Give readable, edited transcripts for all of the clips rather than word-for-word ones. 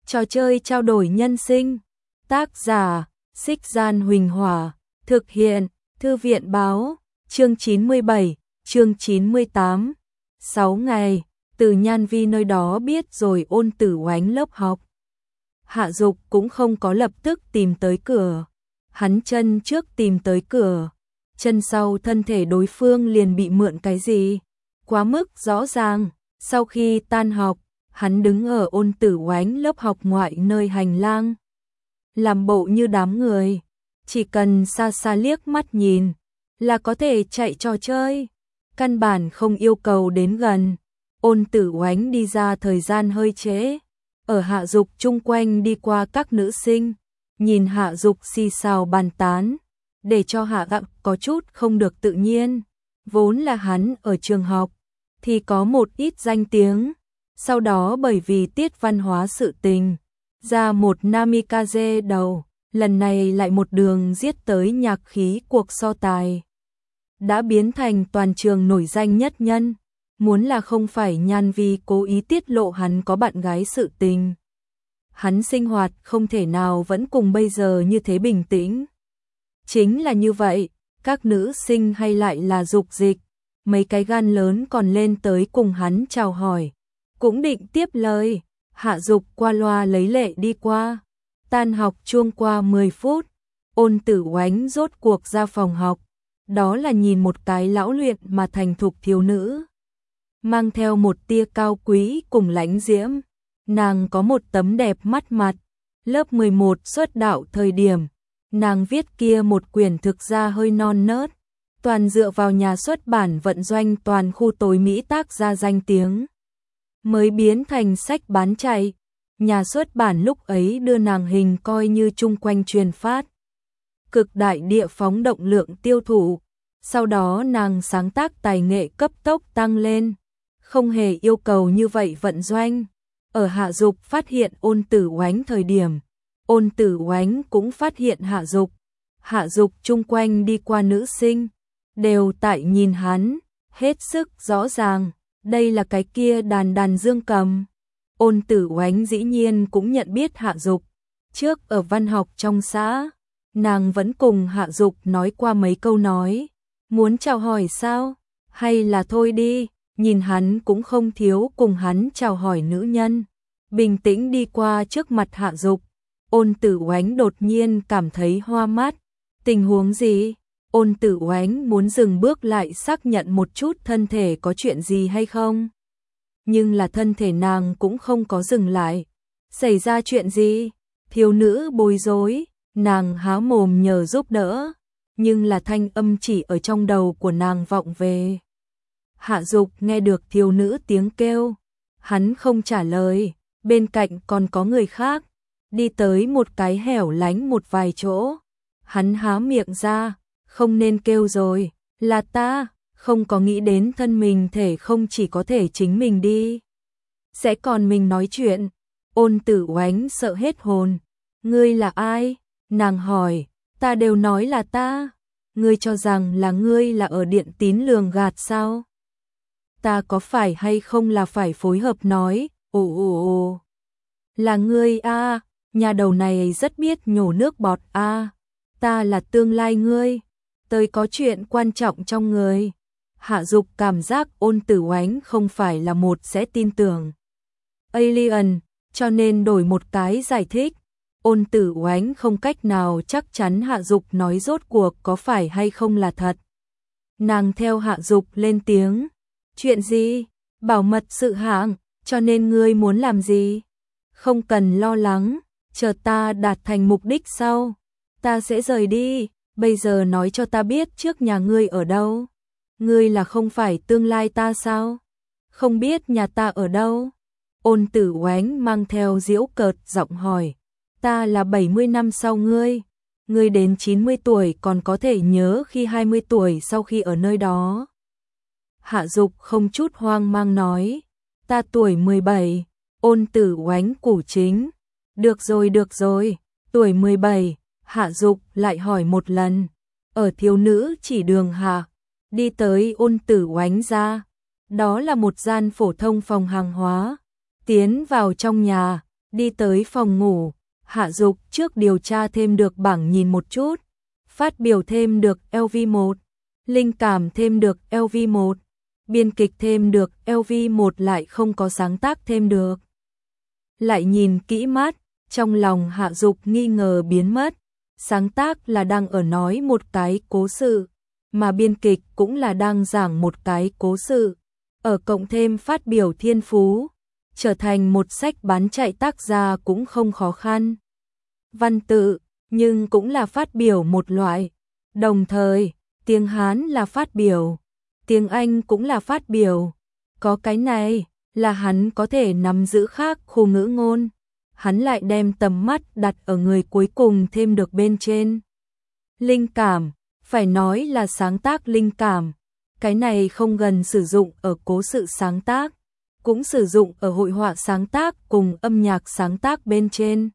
Trò chơi trao đổi nhân sinh. Tác giả, Xích Gian Huỳnh Hỏa. Thực hiện, Thư viện Báo. Chương 97, chương 98. 6 ngày, từ Nhan Vi nơi đó biết rồi Ôn Tử Oánh lớp học. Hạ Dục cũng không có lập tức tìm tới cửa. Hắn chân trước tìm tới cửa, chân sau thân thể đối phương liền bị mượn cái gì. Quá mức rõ ràng, sau khi tan học, hắn đứng ở Ôn Tử Oánh lớp học ngoại nơi hành lang. Làm bộ như đám người, chỉ cần xa xa liếc mắt nhìn, là có thể chạy trò chơi. Căn bản không yêu cầu đến gần. Ôn Tử Oánh đi ra thời gian hơi trễ. Ở Hạ Dục chung quanh đi qua các nữ sinh, nhìn Hạ Dục xì xào bàn tán, để cho Hạ Gặng có chút không được tự nhiên. Vốn là hắn ở trường học thì có một ít danh tiếng, sau đó bởi vì tiết văn hóa sự tình, ra một namikaze đầu, lần này lại một đường giết tới nhạc khí cuộc so tài. Đã biến thành toàn trường nổi danh nhất nhân, muốn là không phải Nhan Vi cố ý tiết lộ hắn có bạn gái sự tình. Hắn sinh hoạt không thể nào vẫn cùng bây giờ như thế bình tĩnh. Chính là như vậy, các nữ sinh hay lại là dục dịch, mấy cái gan lớn còn lên tới cùng hắn chào hỏi, cũng định tiếp lời. Hạ Dục qua loa lấy lệ đi qua. Tan học chuông qua 10 phút, Ôn Tử Oánh rốt cuộc ra phòng học, đó là nhìn một cái lão luyện mà thành thục thiếu nữ, mang theo một tia cao quý cùng lãnh diễm. Nàng có một tấm đẹp mắt mặt. Lớp 11 xuất đạo thời điểm, nàng viết kia một quyển thực ra hơi non nớt, toàn dựa vào nhà xuất bản vận doanh toàn khu tối Mỹ tác ra danh tiếng, mới biến thành sách bán chạy. Nhà xuất bản lúc ấy đưa nàng hình coi như chung quanh truyền phát, cực đại địa phóng động lượng tiêu thụ. Sau đó nàng sáng tác tài nghệ cấp tốc tăng lên, không hề yêu cầu như vậy vận doanh. Ở Hạ Dục phát hiện Ôn Tử Oánh thời điểm, Ôn Tử Oánh cũng phát hiện Hạ Dục. Hạ Dục chung quanh đi qua nữ sinh, đều tại nhìn hắn, hết sức rõ ràng, đây là cái kia đàn dương cầm. Ôn Tử Oánh dĩ nhiên cũng nhận biết Hạ Dục, trước ở văn học trong xã, nàng vẫn cùng Hạ Dục nói qua mấy câu nói. Muốn chào hỏi sao? Hay là thôi đi, nhìn hắn cũng không thiếu cùng hắn chào hỏi nữ nhân. Bình tĩnh đi qua trước mặt Hạ Dục, Ôn Tử Oánh đột nhiên cảm thấy hoa mắt. Tình huống gì? Ôn Tử Oánh muốn dừng bước lại xác nhận một chút thân thể có chuyện gì hay không. Nhưng là thân thể nàng cũng không có dừng lại. Xảy ra chuyện gì? Thiếu nữ bối rối, nàng há mồm nhờ giúp đỡ, nhưng là thanh âm chỉ ở trong đầu của nàng vọng về. Hạ Dục nghe được thiếu nữ tiếng kêu, hắn không trả lời, bên cạnh còn có người khác, đi tới một cái hẻo lánh một vài chỗ. Hắn há miệng ra, không nên kêu rồi, là ta, không có nghĩ đến thân mình thể không chỉ có thể chính mình đi, sẽ còn mình nói chuyện. Ôn Tử Oánh sợ hết hồn, ngươi là ai? Nàng hỏi. Ta đều nói là ta. Ngươi cho rằng là ngươi là ở điện tín lường gạt sao? Ta có phải hay không là phải phối hợp nói, ồ. Là ngươi a, nhà đầu này rất biết nhổ nước bọt a. Ta là tương lai ngươi, tới có chuyện quan trọng trong người. Hạ Dục cảm giác Ôn Tử Oánh không phải là một sẽ tin tưởng alien, cho nên đổi một cái giải thích. Ôn Tử Oánh không cách nào chắc chắn Hạ Dục nói rốt cuộc có phải hay không là thật. Nàng theo Hạ Dục lên tiếng. Chuyện gì? Bảo mật sự hạng, cho nên ngươi muốn làm gì? Không cần lo lắng, chờ ta đạt thành mục đích sau, ta sẽ rời đi. Bây giờ nói cho ta biết trước nhà ngươi ở đâu. Ngươi là không phải tương lai ta sao? Không biết nhà ta ở đâu? Ôn Tử Oánh mang theo giễu cợt giọng hỏi. Ta là 70 năm sau ngươi. Ngươi đến 90 tuổi còn có thể nhớ khi 20 tuổi sau khi ở nơi đó. Hạ Dục không chút hoang mang nói. Ta tuổi 17. Ôn Tử Oánh củ chính. Được rồi, tuổi 17. Hạ Dục lại hỏi một lần. Ở thiếu nữ chỉ đường hạ, đi tới Ôn Tử Oánh ra. Đó là một gian phổ thông phòng hàng hóa. Tiến vào trong nhà, Đi tới phòng ngủ, Hạ Dục trước điều tra thêm được bảng nhìn một chút, phát biểu thêm được LV1, linh cảm thêm được LV1, biên kịch thêm được LV1 lại không có sáng tác thêm được. Lại nhìn kỹ mắt, trong lòng Hạ Dục nghi ngờ biến mất, sáng tác là đang ở nói một cái cố sự, mà biên kịch cũng là đang giảng một cái cố sự, ở cộng thêm phát biểu thiên phú, trở thành một sách bán chạy tác gia cũng không khó khăn. Văn tự, nhưng cũng là phát biểu một loại, đồng thời, tiếng Hán là phát biểu, tiếng Anh cũng là phát biểu, có cái này là hắn có thể nắm giữ khác khu ngữ ngôn, hắn lại đem tầm mắt đặt ở người cuối cùng thêm được bên trên. Linh cảm, phải nói là sáng tác linh cảm, cái này không gần sử dụng ở cố sự sáng tác, cũng sử dụng ở hội họa sáng tác cùng âm nhạc sáng tác bên trên.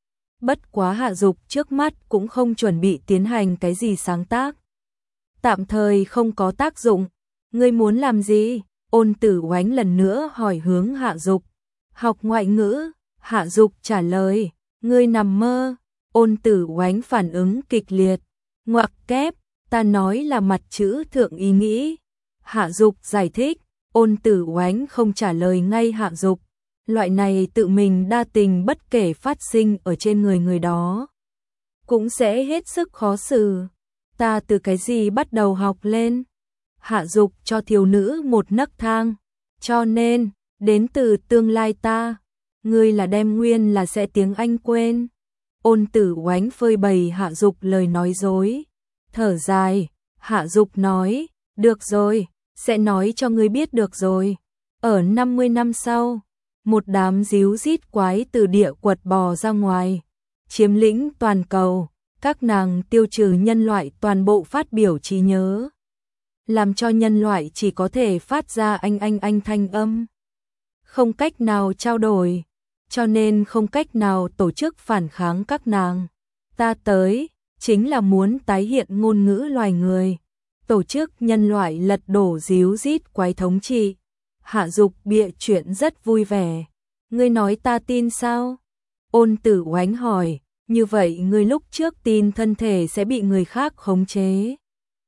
Bất quá Hạ Dục trước mắt cũng không chuẩn bị tiến hành cái gì sáng tác. Tạm thời không có tác dụng, ngươi muốn làm gì? Ôn Tử Oánh lần nữa hỏi hướng Hạ Dục. Học ngoại ngữ, Hạ Dục trả lời, ngươi nằm mơ. Ôn Tử Oánh phản ứng kịch liệt, ngoặc kép, ta nói là mặt chữ thượng ý nghĩ. Hạ Dục giải thích, Ôn Tử Oánh không trả lời ngay Hạ Dục. Loại này tự mình đa tình bất kể phát sinh ở trên người đó, cũng sẽ hết sức khó xử. Ta từ cái gì bắt đầu học lên? Hạ Dục cho thiếu nữ một nấc thang, cho nên, đến từ tương lai ta, ngươi là đem nguyên là sẽ tiếng Anh quên. Ôn Tử Oánh phơi bày Hạ Dục lời nói dối, thở dài, Hạ Dục nói, được rồi, sẽ nói cho ngươi biết được rồi. Ở 50 năm sau, một đám díu dít quái từ địa quật bò ra ngoài, chiếm lĩnh toàn cầu, các nàng tiêu trừ nhân loại toàn bộ phát biểu trí nhớ, làm cho nhân loại chỉ có thể phát ra anh thanh âm, không cách nào trao đổi, cho nên không cách nào tổ chức phản kháng các nàng. Ta tới, chính là muốn tái hiện ngôn ngữ loài người, tổ chức nhân loại lật đổ díu dít quái thống trị. Hạ Dục bịa chuyện rất vui vẻ. Ngươi nói ta tin sao? Ôn Tử Oánh hỏi, như vậy ngươi lúc trước tin thân thể sẽ bị người khác khống chế.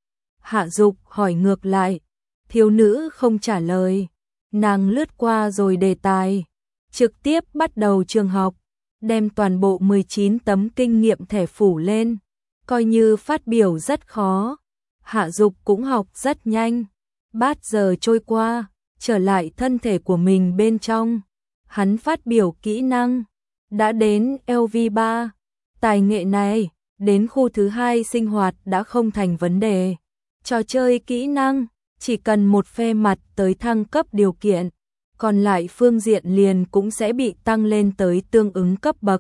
Hạ Dục hỏi ngược lại, thiếu nữ không trả lời, nàng lướt qua rồi đề tài, trực tiếp bắt đầu trường học, đem toàn bộ 19 tấm kinh nghiệm thẻ phủ lên, coi như phát biểu rất khó. Hạ Dục cũng học rất nhanh, 3 giờ trôi qua, trở lại thân thể của mình bên trong, hắn phát biểu kỹ năng, đã đến LV3, tài nghệ này, đến khu thứ 2 sinh hoạt đã không thành vấn đề. Trò chơi kỹ năng, chỉ cần một phe mặt tới thăng cấp điều kiện, còn lại phương diện liền cũng sẽ bị tăng lên tới tương ứng cấp bậc.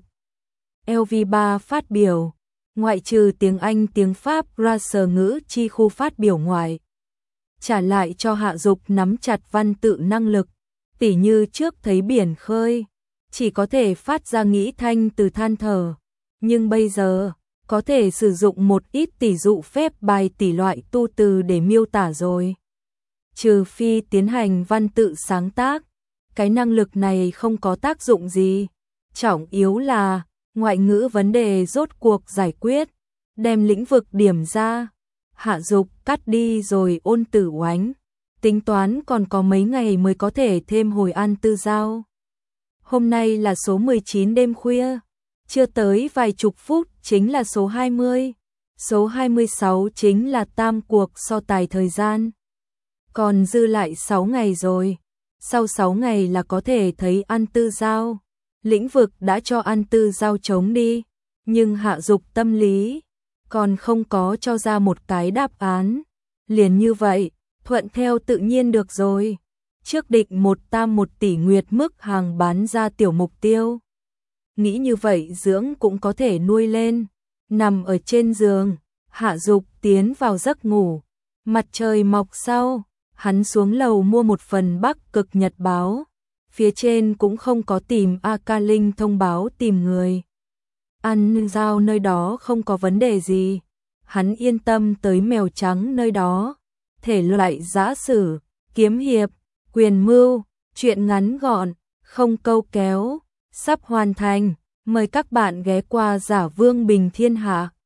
LV3 phát biểu, ngoại trừ tiếng Anh tiếng Pháp ra sở ngữ chi khu phát biểu ngoài. Trả lại cho Hạ Dục nắm chặt văn tự năng lực, tỉ như trước thấy biển khơi, chỉ có thể phát ra nghĩ thanh từ than thở, nhưng bây giờ có thể sử dụng một ít tỷ dụ phép bài tỷ loại tu từ để miêu tả rồi. Trừ phi tiến hành văn tự sáng tác, cái năng lực này không có tác dụng gì. Trọng yếu là ngoại ngữ vấn đề rốt cuộc giải quyết, đem lĩnh vực điểm ra. Hạ Dục cắt đi rồi Ôn Tử Oánh, tính toán còn có mấy ngày mới có thể thêm hồi An Tư Giao. Hôm nay là số 19 đêm khuya, chưa tới vài chục phút chính là số 20, số 26 chính là tam cuộc so tài thời gian. Còn dư lại 6 ngày rồi, sau 6 ngày là có thể thấy An Tư Giao. Lĩnh vực đã cho An Tư Giao chống đi, nhưng Hạ Dục tâm lý còn không có cho ra một cái đáp án. Liền như vậy, thuận theo tự nhiên được rồi. Trước định 1 tam 1 tỷ nguyệt mức hàng bán ra tiểu mục tiêu. Nghĩ như vậy dưỡng cũng có thể nuôi lên. Nằm ở trên giường, Hạ Dục tiến vào giấc ngủ. Mặt trời mọc sau, hắn xuống lầu mua một phần Bắc Cực Nhật báo. Phía trên cũng không có tìm A-ca Linh thông báo tìm người. An Giao nơi đó không có vấn đề gì. Hắn yên tâm tới mèo trắng nơi đó. Thể loại giã sử, kiếm hiệp, quyền mưu, chuyện ngắn gọn, không câu kéo. sắp hoàn thành. Mời các bạn ghé qua Giả Vương Bình Thiên Hạ.